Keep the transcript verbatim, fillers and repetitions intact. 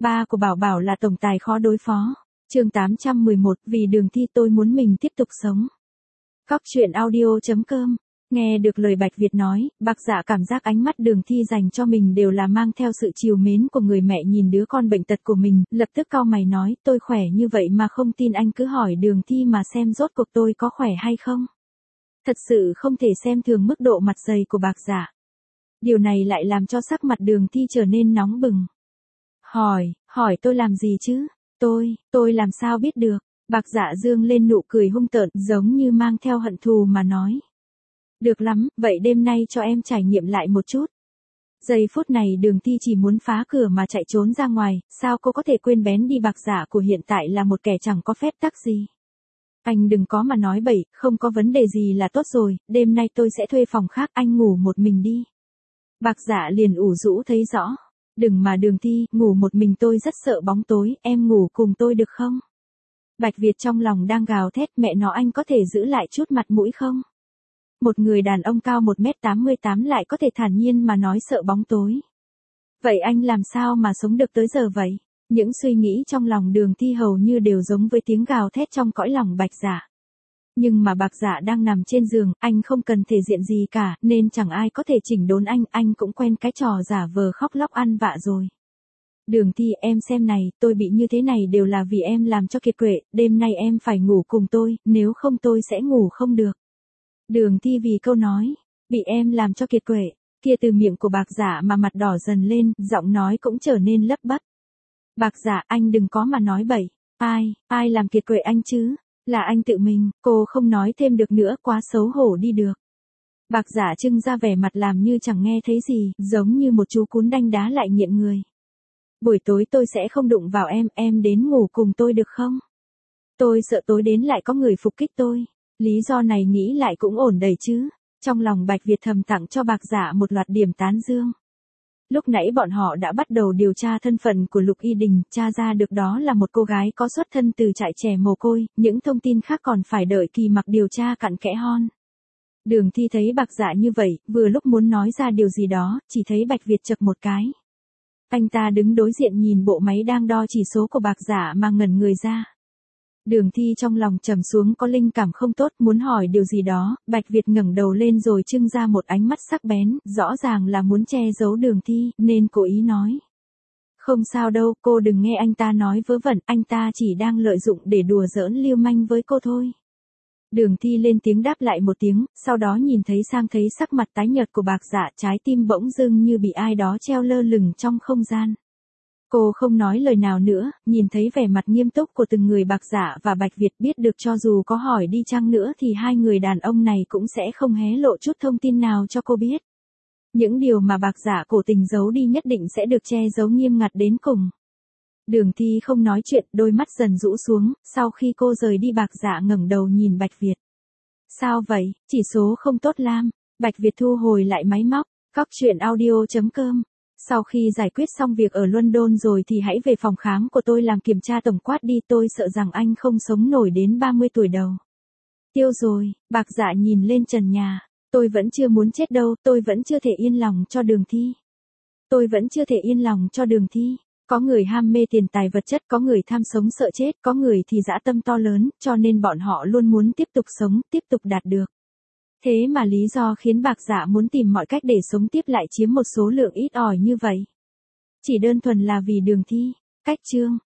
Ba của Bảo Bảo là tổng tài khó đối phó. Chương tám trăm mười một, vì Đường Thi tôi muốn mình tiếp tục sống. Cóc truyện audio chấm com. Nghe được lời Bạch Việt nói, Bạc Dạ cảm giác ánh mắt Đường Thi dành cho mình đều là mang theo sự trìu mến của người mẹ nhìn đứa con bệnh tật của mình, lập tức cau mày nói, tôi khỏe như vậy mà không tin anh cứ hỏi Đường Thi mà xem rốt cuộc tôi có khỏe hay không. Thật sự không thể xem thường mức độ mặt dày của Bạc Dạ. Điều này lại làm cho sắc mặt Đường Thi trở nên nóng bừng. Hỏi, hỏi tôi làm gì chứ? Tôi, tôi làm sao biết được? Bạc Dạ dương lên nụ cười hung tợn, giống như mang theo hận thù mà nói. Được lắm, vậy đêm nay cho em trải nghiệm lại một chút. Giây phút này Đường Thi chỉ muốn phá cửa mà chạy trốn ra ngoài, sao cô có thể quên bén đi Bạc Dạ của hiện tại là một kẻ chẳng có phép tắc gì. Anh đừng có mà nói bậy, không có vấn đề gì là tốt rồi, đêm nay tôi sẽ thuê phòng khác, anh ngủ một mình đi. Bạc Dạ liền ủ rũ thấy rõ. Đừng mà Đường Thi, ngủ một mình tôi rất sợ bóng tối, em ngủ cùng tôi được không? Bạch Việt trong lòng đang gào thét, mẹ nó anh có thể giữ lại chút mặt mũi không? Một người đàn ông cao một mét tám mươi tám lại có thể thản nhiên mà nói sợ bóng tối. Vậy anh làm sao mà sống được tới giờ vậy? Những suy nghĩ trong lòng Đường Thi hầu như đều giống với tiếng gào thét trong cõi lòng Bạch Dạ. Nhưng mà Bạc Dạ đang nằm trên giường, anh không cần thể diện gì cả, nên chẳng ai có thể chỉnh đốn anh, anh cũng quen cái trò giả vờ khóc lóc ăn vạ rồi. Đường Thi, em xem này, tôi bị như thế này đều là vì em làm cho kiệt quệ, đêm nay em phải ngủ cùng tôi, nếu không tôi sẽ ngủ không được. Đường Thi vì câu nói, bị em làm cho kiệt quệ, kia từ miệng của Bạc Dạ mà mặt đỏ dần lên, giọng nói cũng trở nên lấp bắp. Bạc Dạ, anh đừng có mà nói bậy, ai, ai làm kiệt quệ anh chứ? Là anh tự mình, cô không nói thêm được nữa, quá xấu hổ đi được. Bạc Dạ trưng ra vẻ mặt làm như chẳng nghe thấy gì, giống như một chú cún đanh đá lại nghiện người. Buổi tối tôi sẽ không đụng vào em, em đến ngủ cùng tôi được không? Tôi sợ tối đến lại có người phục kích tôi. Lý do này nghĩ lại cũng ổn đầy chứ. Trong lòng Bạch Việt thầm tặng cho Bạc Dạ một loạt điểm tán dương. Lúc nãy bọn họ đã bắt đầu điều tra thân phận của Lục Y Đình, tra ra được đó là một cô gái có xuất thân từ trại trẻ mồ côi, những thông tin khác còn phải đợi Kỳ Mặc điều tra cặn kẽ hơn. Đường Thi thấy Bạc Dạ như vậy, vừa lúc muốn nói ra điều gì đó, chỉ thấy Bạch Việt chậc một cái. Anh ta đứng đối diện nhìn bộ máy đang đo chỉ số của Bạc Dạ mà ngẩn người ra. Đường Thi trong lòng trầm xuống có linh cảm không tốt, muốn hỏi điều gì đó, Bạch Việt ngẩng đầu lên rồi trưng ra một ánh mắt sắc bén, rõ ràng là muốn che giấu Đường Thi, nên cố ý nói. Không sao đâu, cô đừng nghe anh ta nói vớ vẩn, anh ta chỉ đang lợi dụng để đùa giỡn lưu manh với cô thôi. Đường Thi lên tiếng đáp lại một tiếng, sau đó nhìn thấy sang thấy sắc mặt tái nhợt của Bạc Dạ, trái tim bỗng dưng như bị ai đó treo lơ lửng trong không gian. Cô không nói lời nào nữa, nhìn thấy vẻ mặt nghiêm túc của từng người Bạc Dạ và Bạch Việt biết được cho dù có hỏi đi chăng nữa thì hai người đàn ông này cũng sẽ không hé lộ chút thông tin nào cho cô biết. Những điều mà Bạc Dạ cố tình giấu đi nhất định sẽ được che giấu nghiêm ngặt đến cùng. Đường Thi không nói chuyện, đôi mắt dần rũ xuống, sau khi cô rời đi Bạc Dạ ngẩng đầu nhìn Bạch Việt. Sao vậy, chỉ số không tốt lam. Bạch Việt thu hồi lại máy móc, cóc truyện audio chấm com. Sau khi giải quyết xong việc ở London rồi thì hãy về phòng khám của tôi làm kiểm tra tổng quát đi, tôi sợ rằng anh không sống nổi đến ba mươi tuổi đầu. Tiêu rồi, Bạc Dạ nhìn lên trần nhà, tôi vẫn chưa muốn chết đâu, tôi vẫn chưa thể yên lòng cho Đường Thi. Tôi vẫn chưa thể yên lòng cho Đường Thi. Có người ham mê tiền tài vật chất, có người tham sống sợ chết, có người thì dã tâm to lớn, cho nên bọn họ luôn muốn tiếp tục sống, tiếp tục đạt được. Thế mà lý do khiến Bạc Dạ muốn tìm mọi cách để sống tiếp lại chiếm một số lượng ít ỏi như vậy. Chỉ đơn thuần là vì Đường Thi. Cách chương